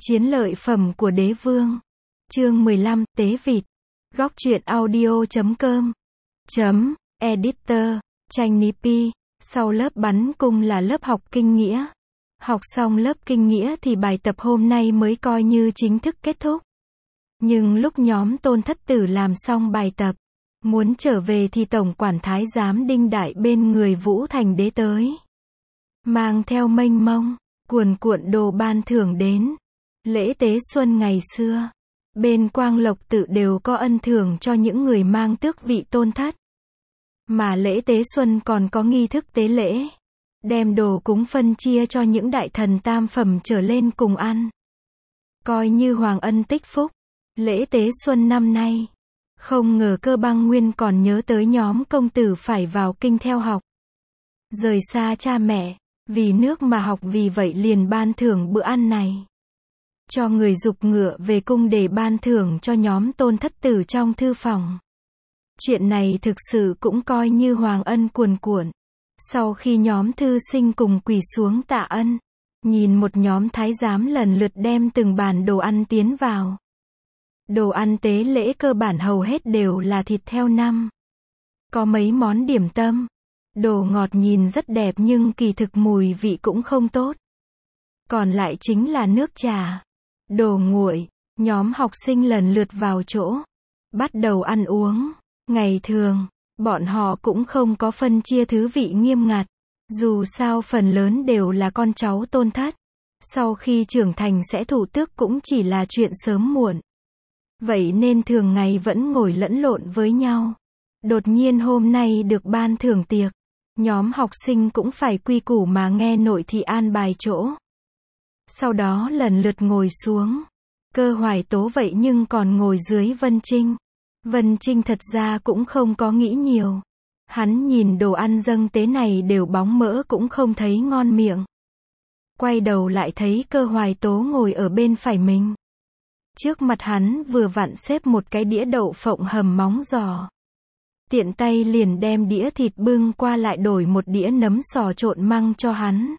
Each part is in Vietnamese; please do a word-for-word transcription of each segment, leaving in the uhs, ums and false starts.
Chiến lợi phẩm của đế vương. Chương mười lăm, Tế vịt. Góc truyện audio chấm com. Chấm, editor, Tranh Nipi. Sau lớp bắn cung là lớp học kinh nghĩa. Học xong lớp kinh nghĩa thì bài tập hôm nay mới coi như chính thức kết thúc. Nhưng lúc nhóm Tôn Thất Tử làm xong bài tập, muốn trở về thì tổng quản thái giám Đinh Đại bên người Vũ Thành Đế tới. Mang theo mênh mông, cuồn cuộn đồ ban thưởng đến. Lễ tế xuân ngày xưa, bên Quang Lộc Tự đều có ân thưởng cho những người mang tước vị tôn thất. Mà lễ tế xuân còn có nghi thức tế lễ, đem đồ cúng phân chia cho những đại thần tam phẩm trở lên cùng ăn. Coi như hoàng ân tích phúc. Lễ tế xuân năm nay, không ngờ Cơ Băng Nguyên còn nhớ tới nhóm công tử phải vào kinh theo học. Rời xa cha mẹ, vì nước mà học, vì vậy liền ban thưởng bữa ăn này. Cho người giục ngựa về cung để ban thưởng cho nhóm Tôn Thất Tử trong thư phòng. Chuyện này thực sự cũng coi như hoàng ân cuồn cuộn. Sau khi nhóm thư sinh cùng quỳ xuống tạ ân, nhìn một nhóm thái giám lần lượt đem từng bàn đồ ăn tiến vào. Đồ ăn tế lễ cơ bản hầu hết đều là thịt theo năm. Có mấy món điểm tâm. Đồ ngọt nhìn rất đẹp nhưng kỳ thực mùi vị cũng không tốt. Còn lại chính là nước trà, đồ nguội. Nhóm học sinh lần lượt vào chỗ, bắt đầu ăn uống. Ngày thường, bọn họ cũng không có phân chia thứ vị nghiêm ngặt. Dù sao phần lớn đều là con cháu tôn thất. Sau khi trưởng thành sẽ thủ tước cũng chỉ là chuyện sớm muộn. Vậy nên thường ngày vẫn ngồi lẫn lộn với nhau. Đột nhiên hôm nay được ban thưởng tiệc, nhóm học sinh cũng phải quy củ mà nghe nội thị an bài chỗ. Sau đó lần lượt ngồi xuống. Cơ Hoài Tố vậy nhưng còn ngồi dưới Vân Trinh. Vân Trinh thật ra cũng không có nghĩ nhiều. Hắn nhìn đồ ăn dâng tế này đều bóng mỡ cũng không thấy ngon miệng. Quay đầu lại thấy Cơ Hoài Tố ngồi ở bên phải mình. Trước mặt hắn vừa vặn xếp một cái đĩa đậu phộng hầm móng giò. Tiện tay liền đem đĩa thịt bưng qua lại đổi một đĩa nấm sò trộn măng cho hắn.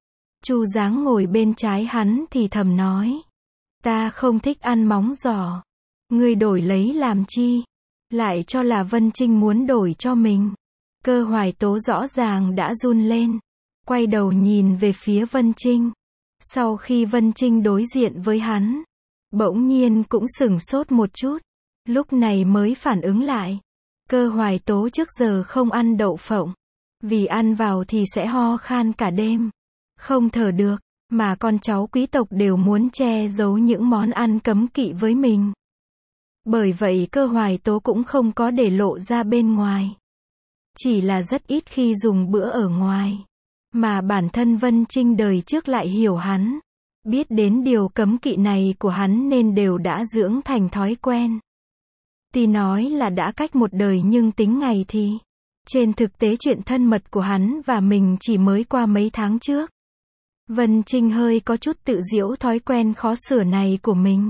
Chu Giáng ngồi bên trái hắn thì thầm nói. Ta không thích ăn móng giò. Ngươi đổi lấy làm chi? Lại cho là Vân Trinh muốn đổi cho mình. Cơ Hoài Tố rõ ràng đã run lên. Quay đầu nhìn về phía Vân Trinh. Sau khi Vân Trinh đối diện với hắn, bỗng nhiên cũng sửng sốt một chút. Lúc này mới phản ứng lại. Cơ Hoài Tố trước giờ không ăn đậu phộng. Vì ăn vào thì sẽ ho khan cả đêm. Không thở được. Mà con cháu quý tộc đều muốn che giấu những món ăn cấm kỵ với mình. Bởi vậy Cơ Hoài Tố cũng không có để lộ ra bên ngoài. Chỉ là rất ít khi dùng bữa ở ngoài. Mà bản thân Vân Trinh đời trước lại hiểu hắn. Biết đến điều cấm kỵ này của hắn nên đều đã dưỡng thành thói quen. Tuy nói là đã cách một đời nhưng tính ngày thì, trên thực tế chuyện thân mật của hắn và mình chỉ mới qua mấy tháng trước. Vân Trinh hơi có chút tự giễu thói quen khó sửa này của mình.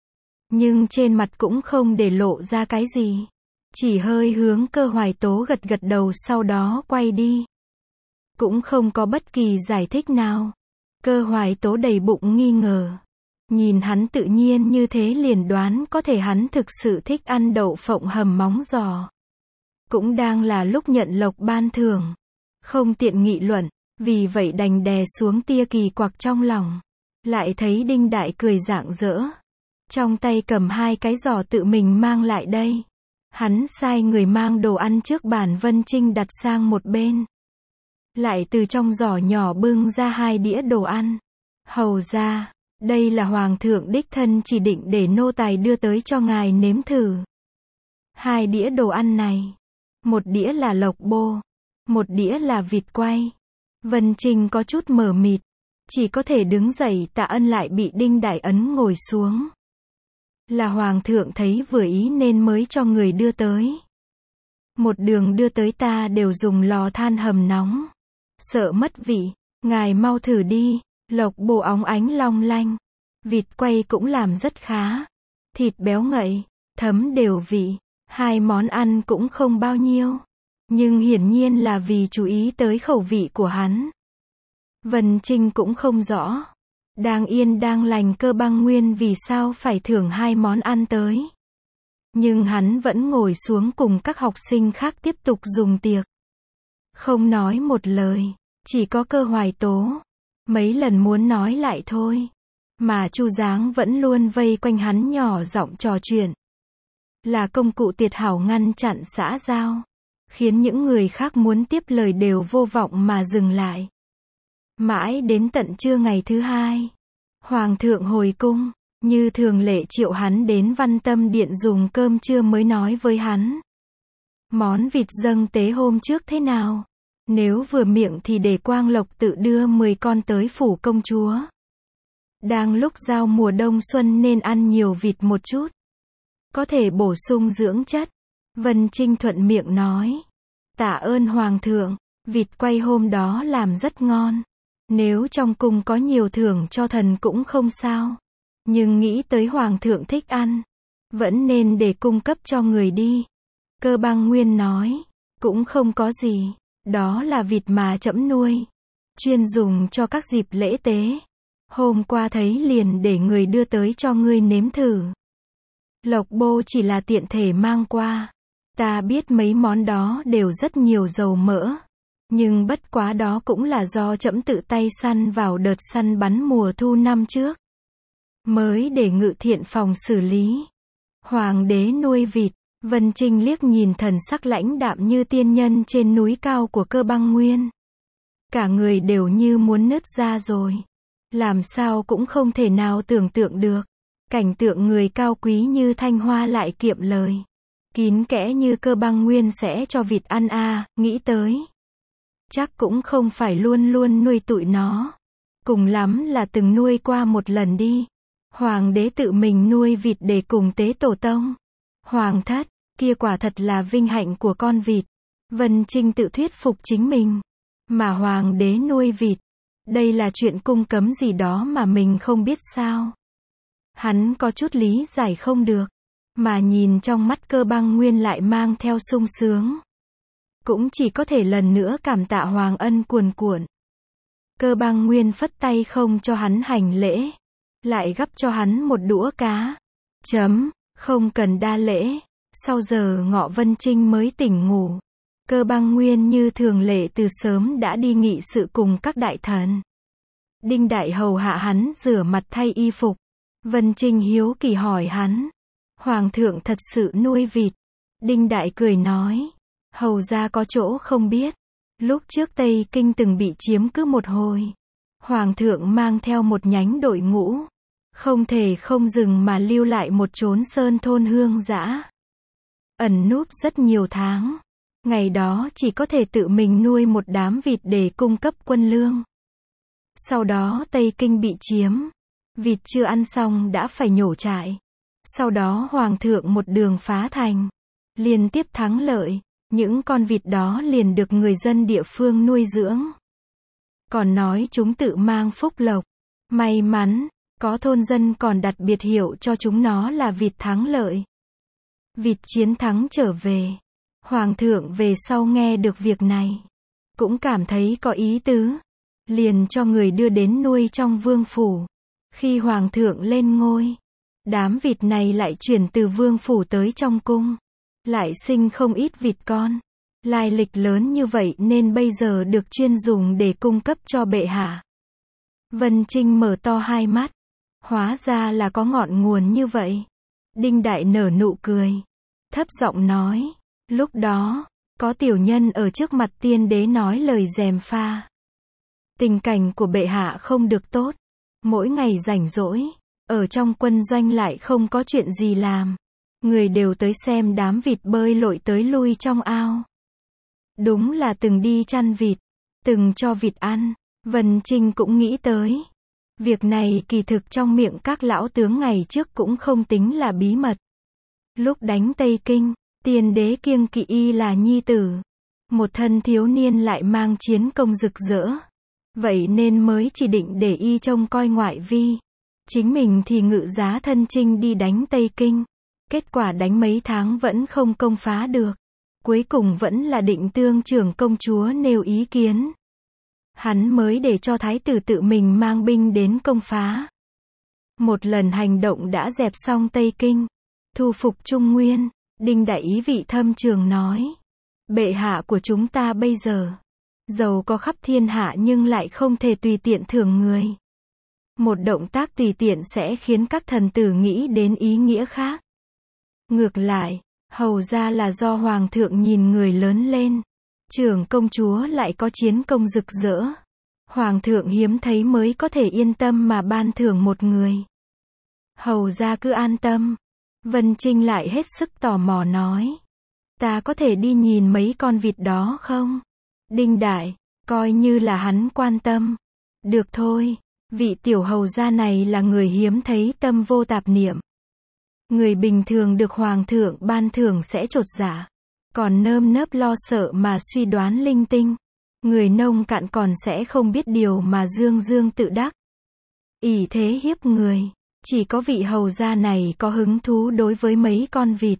Nhưng trên mặt cũng không để lộ ra cái gì. Chỉ hơi hướng Cơ Hoài Tố gật gật đầu sau đó quay đi. Cũng không có bất kỳ giải thích nào. Cơ Hoài Tố đầy bụng nghi ngờ. Nhìn hắn tự nhiên như thế liền đoán có thể hắn thực sự thích ăn đậu phộng hầm móng giò. Cũng đang là lúc nhận lộc ban thưởng. Không tiện nghị luận. Vì vậy đành đè xuống tia kỳ quặc trong lòng. Lại thấy Đinh Đại cười rạng rỡ. Trong tay cầm hai cái giò tự mình mang lại đây. Hắn sai người mang đồ ăn trước bàn Vân Trinh đặt sang một bên. Lại từ trong giỏ nhỏ bưng ra hai đĩa đồ ăn. Hầu ra, đây là hoàng thượng đích thân chỉ định để nô tài đưa tới cho ngài nếm thử. Hai đĩa đồ ăn này. Một đĩa là lộc bô. Một đĩa là vịt quay. Vân Trinh có chút mờ mịt. Chỉ có thể đứng dậy tạ ân lại bị Đinh Đại ấn ngồi xuống. Là hoàng thượng thấy vừa ý nên mới cho người đưa tới. Một đường đưa tới ta đều dùng lò than hầm nóng. Sợ mất vị, ngài mau thử đi. Lộc bồ óng ánh long lanh. Vịt quay cũng làm rất khá. Thịt béo ngậy, thấm đều vị. Hai món ăn cũng không bao nhiêu. Nhưng hiển nhiên là vì chú ý tới khẩu vị của hắn. Vân Trinh cũng không rõ. Đang yên đang lành Cơ Băng Nguyên vì sao phải thưởng hai món ăn tới. Nhưng hắn vẫn ngồi xuống cùng các học sinh khác tiếp tục dùng tiệc. Không nói một lời, chỉ có Cơ Hoài Tố. Mấy lần muốn nói lại thôi. Mà Chu Giáng vẫn luôn vây quanh hắn nhỏ giọng trò chuyện. Là công cụ tuyệt hảo ngăn chặn xã giao. Khiến những người khác muốn tiếp lời đều vô vọng mà dừng lại. Mãi đến tận trưa ngày thứ hai. Hoàng thượng hồi cung, như thường lệ triệu hắn đến Văn Tâm Điện dùng cơm trưa mới nói với hắn. Món vịt dâng tế hôm trước thế nào? Nếu vừa miệng thì để Quang Lộc tự đưa mười con tới phủ công chúa. Đang lúc giao mùa đông xuân nên ăn nhiều vịt một chút. Có thể bổ sung dưỡng chất. Vân Trinh thuận miệng nói. Tạ ơn Hoàng thượng, vịt quay hôm đó làm rất ngon. Nếu trong cung có nhiều thưởng cho thần cũng không sao. Nhưng nghĩ tới Hoàng thượng thích ăn. Vẫn nên để cung cấp cho người đi. Cơ Băng Nguyên nói. Cũng không có gì. Đó là vịt mà trẫm nuôi. Chuyên dùng cho các dịp lễ tế. Hôm qua thấy liền để người đưa tới cho ngươi nếm thử. Lộc Bô chỉ là tiện thể mang qua. Ta biết mấy món đó đều rất nhiều dầu mỡ. Nhưng bất quá đó cũng là do trẫm tự tay săn vào đợt săn bắn mùa thu năm trước. Mới để Ngự Thiện phòng xử lý. Hoàng đế nuôi vịt. Vân Trinh liếc nhìn thần sắc lãnh đạm như tiên nhân trên núi cao của Cơ Băng Nguyên. Cả người đều như muốn nứt ra rồi. Làm sao cũng không thể nào tưởng tượng được. Cảnh tượng người cao quý như Thanh Hoa lại kiệm lời. Kín kẽ như Cơ Băng Nguyên sẽ cho vịt ăn à, nghĩ tới. Chắc cũng không phải luôn luôn nuôi tụi nó. Cùng lắm là từng nuôi qua một lần đi. Hoàng đế tự mình nuôi vịt để cùng tế tổ tông. Hoàng thất, kia quả thật là vinh hạnh của con vịt. Vân Trinh tự thuyết phục chính mình. Mà Hoàng đế nuôi vịt. Đây là chuyện cung cấm gì đó mà mình không biết sao. Hắn có chút lý giải không được. Mà nhìn trong mắt Cơ Băng Nguyên lại mang theo sung sướng. Cũng chỉ có thể lần nữa cảm tạ Hoàng ân cuồn cuộn. Cơ Băng Nguyên phất tay không cho hắn hành lễ. Lại gắp cho hắn một đũa cá. Chấm, không cần đa lễ. Sau giờ ngọ Vân Trinh mới tỉnh ngủ. Cơ Băng Nguyên như thường lệ từ sớm đã đi nghị sự cùng các đại thần. Đinh Đại hầu hạ hắn rửa mặt thay y phục. Vân Trinh hiếu kỳ hỏi hắn. Hoàng thượng thật sự nuôi vịt. Đinh Đại cười nói. Hầu ra có chỗ không biết. Lúc trước Tây Kinh từng bị chiếm cứ một hồi. Hoàng thượng mang theo một nhánh đội ngũ. Không thể không dừng mà lưu lại một chốn sơn thôn hương dã. Ẩn núp rất nhiều tháng. Ngày đó chỉ có thể tự mình nuôi một đám vịt để cung cấp quân lương. Sau đó Tây Kinh bị chiếm. Vịt chưa ăn xong đã phải nhổ trại. Sau đó Hoàng thượng một đường phá thành. Liên tiếp thắng lợi. Những con vịt đó liền được người dân địa phương nuôi dưỡng. Còn nói chúng tự mang phúc lộc. May mắn, có thôn dân còn đặt biệt hiệu cho chúng nó là vịt thắng lợi. Vịt chiến thắng trở về. Hoàng thượng về sau nghe được việc này. Cũng cảm thấy có ý tứ. Liền cho người đưa đến nuôi trong vương phủ. Khi Hoàng thượng lên ngôi. Đám vịt này lại chuyển từ vương phủ tới trong cung. Lại sinh không ít vịt con. Lai lịch lớn như vậy nên bây giờ được chuyên dùng để cung cấp cho bệ hạ. Vân Trinh mở to hai mắt. Hóa ra là có ngọn nguồn như vậy. Đinh Đại nở nụ cười. Thấp giọng nói. Lúc đó, có tiểu nhân ở trước mặt tiên đế nói lời gièm pha. Tình cảnh của bệ hạ không được tốt. Mỗi ngày rảnh rỗi. Ở trong quân doanh lại không có chuyện gì làm. Người đều tới xem đám vịt bơi lội tới lui trong ao. Đúng là từng đi chăn vịt. Từng cho vịt ăn. Vân Trinh cũng nghĩ tới. Việc này kỳ thực trong miệng các lão tướng ngày trước cũng không tính là bí mật. Lúc đánh Tây Kinh, tiên đế kiêng kỵ y là nhi tử. Một thân thiếu niên lại mang chiến công rực rỡ. Vậy nên mới chỉ định để y trông coi ngoại vi. Chính mình thì ngự giá thân chinh đi đánh Tây Kinh. Kết quả đánh mấy tháng vẫn không công phá được. Cuối cùng vẫn là Định Tương trưởng công chúa nêu ý kiến. hắn mới để cho thái tử tự mình mang binh đến công phá. Một lần hành động đã dẹp xong Tây Kinh, thu phục Trung Nguyên, Đinh Đại ý vị thâm trường nói. Bệ hạ của chúng ta bây giờ, giàu có khắp thiên hạ nhưng lại không thể tùy tiện thưởng người. Một động tác tùy tiện sẽ khiến các thần tử nghĩ đến ý nghĩa khác. Ngược lại, hầu ra là do hoàng thượng nhìn người lớn lên. Trưởng công chúa lại có chiến công rực rỡ. Hoàng thượng hiếm thấy mới có thể yên tâm mà ban thưởng một người. Hầu ra cứ an tâm. Vân Trinh lại hết sức tò mò nói. Ta có thể đi nhìn mấy con vịt đó không? Đinh Đại, coi như là hắn quan tâm. Được thôi, vị tiểu hầu gia này là người hiếm thấy tâm vô tạp niệm. Người bình thường được hoàng thượng ban thưởng sẽ chột dạ, còn nơm nớp lo sợ mà suy đoán linh tinh. Người nông cạn còn sẽ không biết điều mà dương dương tự đắc. Ỷ thế hiếp người, chỉ có vị hầu gia này có hứng thú đối với mấy con vịt.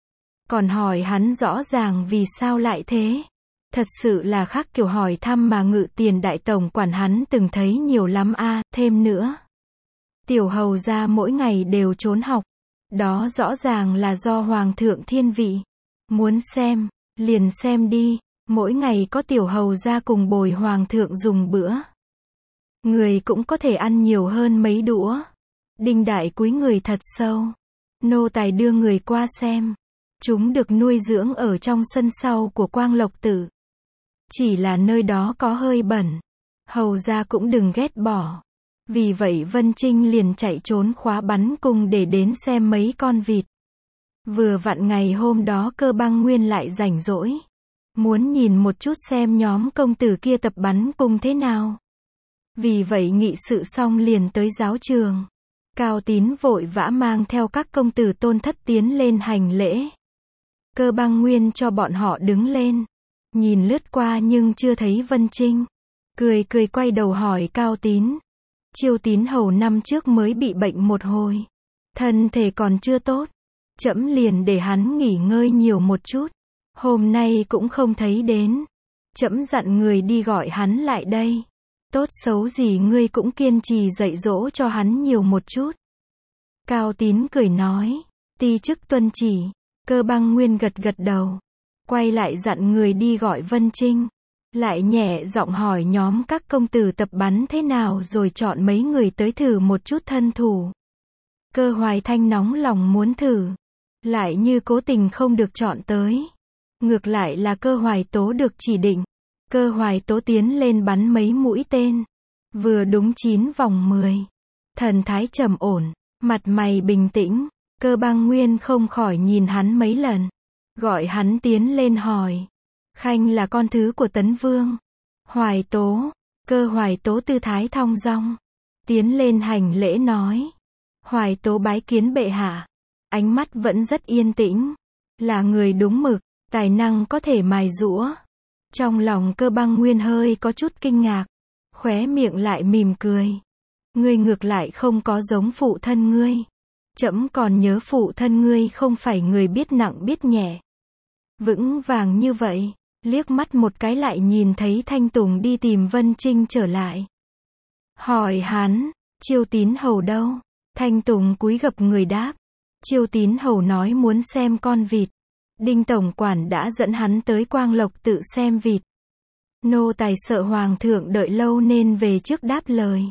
Còn hỏi hắn rõ ràng vì sao lại thế. Thật sự là khác kiểu hỏi thăm mà Ngự Tiền đại tổng quản hắn từng thấy nhiều lắm a, à, thêm nữa. Tiểu hầu gia mỗi ngày đều trốn học. Đó rõ ràng là do hoàng thượng thiên vị. Muốn xem, liền xem đi, mỗi ngày có tiểu hầu gia cùng bồi hoàng thượng dùng bữa. Người cũng có thể ăn nhiều hơn mấy đũa. Đinh Đại cúi người thật sâu. Nô tài đưa người qua xem. Chúng được nuôi dưỡng ở trong sân sau của Quang Lộc Tự. Chỉ là nơi đó có hơi bẩn. Hầu gia cũng đừng ghét bỏ. Vì vậy Vân Trinh liền chạy trốn khóa bắn cung để đến xem mấy con vịt. Vừa vặn ngày hôm đó Cơ Băng Nguyên lại rảnh rỗi. Muốn nhìn một chút xem nhóm công tử kia tập bắn cung thế nào. Vì vậy nghị sự xong liền tới giáo trường. Cao Tín vội vã mang theo các công tử tôn thất tiến lên hành lễ. Cơ Băng Nguyên cho bọn họ đứng lên. Nhìn lướt qua nhưng chưa thấy Vân Trinh. Cười cười quay đầu hỏi Cao Tín. Chiêu Tín hầu năm trước mới bị bệnh một hồi. Thân thể còn chưa tốt. Trẫm liền để hắn nghỉ ngơi nhiều một chút. Hôm nay cũng không thấy đến. Trẫm dặn người đi gọi hắn lại đây. Tốt xấu gì ngươi cũng kiên trì dạy dỗ cho hắn nhiều một chút. Cao Tín cười nói. Ti chức tuân chỉ. Cơ Băng Nguyên gật gật đầu. Quay lại dặn người đi gọi Vân Trinh. Lại nhẹ giọng hỏi nhóm các công tử tập bắn thế nào rồi chọn mấy người tới thử một chút thân thủ. Cơ Hoài Thanh nóng lòng muốn thử. Lại như cố tình không được chọn tới. Ngược lại là Cơ Hoài Tố được chỉ định. Cơ Hoài Tố tiến lên bắn mấy mũi tên. Vừa đúng chín vòng mười. Thần thái trầm ổn. Mặt mày bình tĩnh. Cơ Băng Nguyên không khỏi nhìn hắn mấy lần. Gọi hắn tiến lên hỏi. Khanh là con thứ của Tấn Vương. Hoài Tố. Cơ Hoài Tố tư thái thong dong. Tiến lên hành lễ nói. Hoài Tố bái kiến bệ hạ. Ánh mắt vẫn rất yên tĩnh. Là người đúng mực, tài năng có thể mài giũa. Trong lòng Cơ Băng Nguyên hơi có chút kinh ngạc. Khóe miệng lại mỉm cười. Ngươi ngược lại không có giống phụ thân ngươi. Trẫm còn nhớ phụ thân ngươi không phải người biết nặng biết nhẹ. Vững vàng như vậy. Liếc mắt một cái lại nhìn thấy Thanh Tùng đi tìm Vân Trinh trở lại. Hỏi hắn, Chiêu Tín hầu đâu? Thanh Tùng cúi gập người đáp. Chiêu Tín hầu nói muốn xem con vịt. Đinh tổng quản đã dẫn hắn tới Quang Lộc Tự xem vịt. Nô tài sợ hoàng thượng đợi lâu nên về trước đáp lời.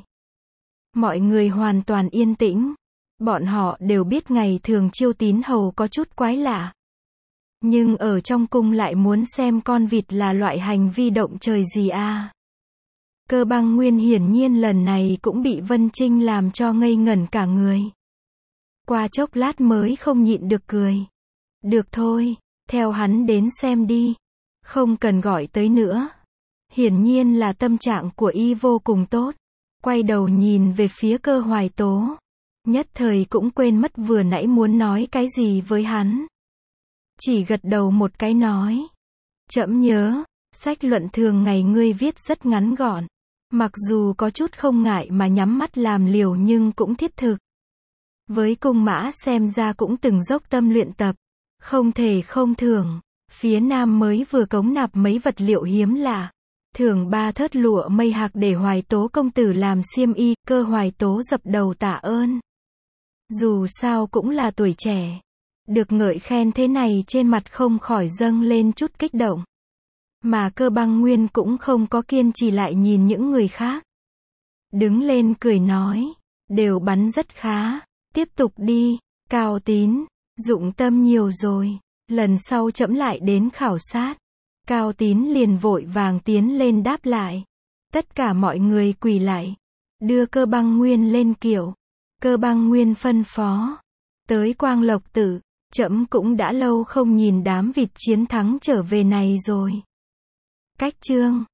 Mọi người hoàn toàn yên tĩnh. Bọn họ đều biết ngày thường Chiêu Tín hầu có chút quái lạ. Nhưng ở trong cung lại muốn xem con vịt là loại hành vi động trời gì a? À? Cơ Băng Nguyên hiển nhiên lần này cũng bị Vân Trinh làm cho ngây ngẩn cả người. Qua chốc lát mới không nhịn được cười. Được thôi, theo hắn đến xem đi. Không cần gọi tới nữa. Hiển nhiên là tâm trạng của y vô cùng tốt. Quay đầu nhìn về phía Cơ Hoài Tố. Nhất thời cũng quên mất vừa nãy muốn nói cái gì với hắn. Chỉ gật đầu một cái nói. Trẫm nhớ, sách luận thường ngày ngươi viết rất ngắn gọn. Mặc dù có chút không ngại mà nhắm mắt làm liều nhưng cũng thiết thực. Với cung mã xem ra cũng từng dốc tâm luyện tập. Không thể không thưởng. Phía Nam mới vừa cống nạp mấy vật liệu hiếm lạ. thưởng ba thớt lụa mây hạc để Hoài Tố công tử làm xiêm y, Cơ Hoài Tố dập đầu tạ ơn. Dù sao cũng là tuổi trẻ. Được ngợi khen thế này trên mặt không khỏi dâng lên chút kích động. Mà Cơ Băng Nguyên cũng không có kiên trì lại nhìn những người khác. Đứng lên cười nói, đều bắn rất khá, tiếp tục đi, Cao Tín, dụng tâm nhiều rồi, lần sau trẫm lại đến khảo sát. Cao Tín liền vội vàng tiến lên đáp lại. Tất cả mọi người quỳ lại, đưa Cơ Băng Nguyên lên kiệu. Cơ Băng Nguyên phân phó, tới Quang Lộc Tự, trẫm cũng đã lâu không nhìn đám vịt chiến thắng trở về này rồi. Cách chương